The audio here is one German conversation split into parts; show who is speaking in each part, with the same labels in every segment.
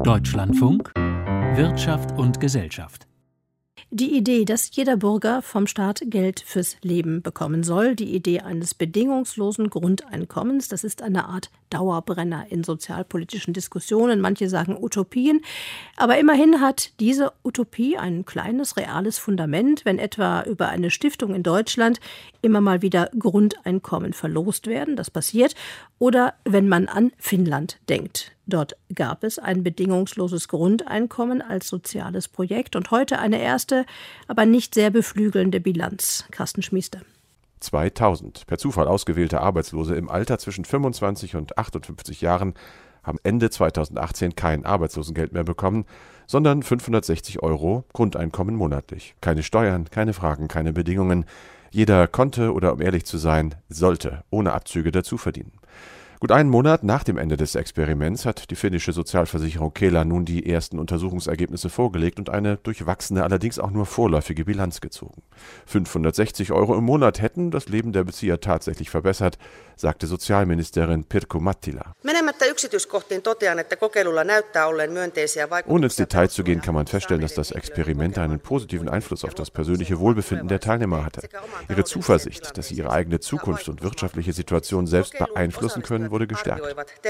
Speaker 1: Deutschlandfunk Wirtschaft und Gesellschaft.
Speaker 2: Die Idee, dass jeder Bürger vom Staat Geld fürs Leben bekommen soll, die Idee eines bedingungslosen Grundeinkommens, das ist eine Art Dauerbrenner in sozialpolitischen Diskussionen. Manche sagen Utopien. Aber immerhin hat diese Utopie ein kleines, reales Fundament, wenn etwa über eine Stiftung in Deutschland immer mal wieder Grundeinkommen verlost werden. Das passiert. Oder wenn man an Finnland denkt. Dort gab es ein bedingungsloses Grundeinkommen als soziales Projekt und heute eine erste, aber nicht sehr beflügelnde Bilanz. Carsten Schmiester.
Speaker 3: 2000 per Zufall ausgewählte Arbeitslose im Alter zwischen 25 und 58 Jahren haben Ende 2018 kein Arbeitslosengeld mehr bekommen, sondern 560 € Grundeinkommen monatlich. Keine Steuern, keine Fragen, keine Bedingungen. Jeder konnte oder, um ehrlich zu sein, sollte ohne Abzüge dazu verdienen. Gut einen Monat nach dem Ende des Experiments hat die finnische Sozialversicherung Kela nun die ersten Untersuchungsergebnisse vorgelegt und eine durchwachsene, allerdings auch nur vorläufige Bilanz gezogen. 560 € im Monat hätten das Leben der Bezieher tatsächlich verbessert, sagte Sozialministerin Pirkko Mattila. Ohne ins Detail zu gehen, kann man feststellen, dass das Experiment einen positiven Einfluss auf das persönliche Wohlbefinden der Teilnehmer hatte. Ihre Zuversicht, dass sie ihre eigene Zukunft und wirtschaftliche Situation selbst beeinflussen können, wurde gestärkt.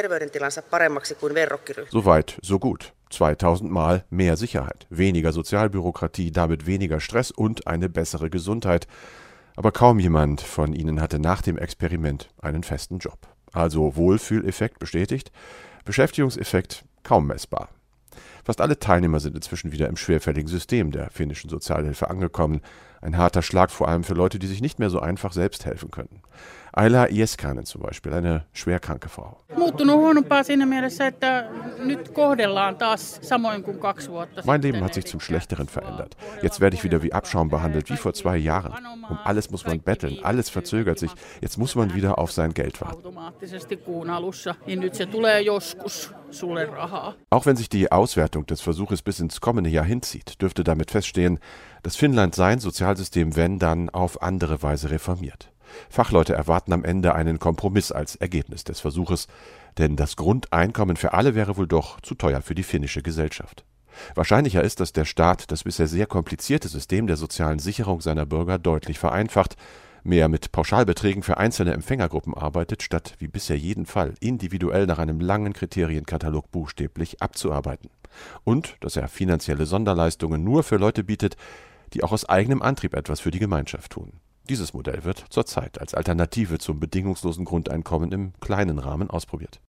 Speaker 3: Soweit, so gut. 2000 Mal mehr Sicherheit, weniger Sozialbürokratie, damit weniger Stress und eine bessere Gesundheit. Aber kaum jemand von ihnen hatte nach dem Experiment einen festen Job. Also Wohlfühleffekt bestätigt, Beschäftigungseffekt kaum messbar. Fast alle Teilnehmer sind inzwischen wieder im schwerfälligen System der finnischen Sozialhilfe angekommen. Ein harter Schlag vor allem für Leute, die sich nicht mehr so einfach selbst helfen können. Ayla Ieskanen zum Beispiel, eine schwerkranke Frau. Mein Leben hat sich zum Schlechteren verändert. Jetzt werde ich wieder wie Abschaum behandelt, wie vor 2 Jahren. Um alles muss man betteln, alles verzögert sich. Jetzt muss man wieder auf sein Geld warten. Auch wenn sich die Auswertung des Versuches bis ins kommende Jahr hinzieht, dürfte damit feststehen, dass Finnland sein Sozialsystem, wenn dann, auf andere Weise reformiert. Fachleute erwarten am Ende einen Kompromiss als Ergebnis des Versuches, denn das Grundeinkommen für alle wäre wohl doch zu teuer für die finnische Gesellschaft. Wahrscheinlicher ist, dass der Staat das bisher sehr komplizierte System der sozialen Sicherung seiner Bürger deutlich vereinfacht, mehr mit Pauschalbeträgen für einzelne Empfängergruppen arbeitet, statt wie bisher jeden Fall individuell nach einem langen Kriterienkatalog buchstäblich abzuarbeiten. Und dass er finanzielle Sonderleistungen nur für Leute bietet, die auch aus eigenem Antrieb etwas für die Gemeinschaft tun. Dieses Modell wird zurzeit als Alternative zum bedingungslosen Grundeinkommen im kleinen Rahmen ausprobiert.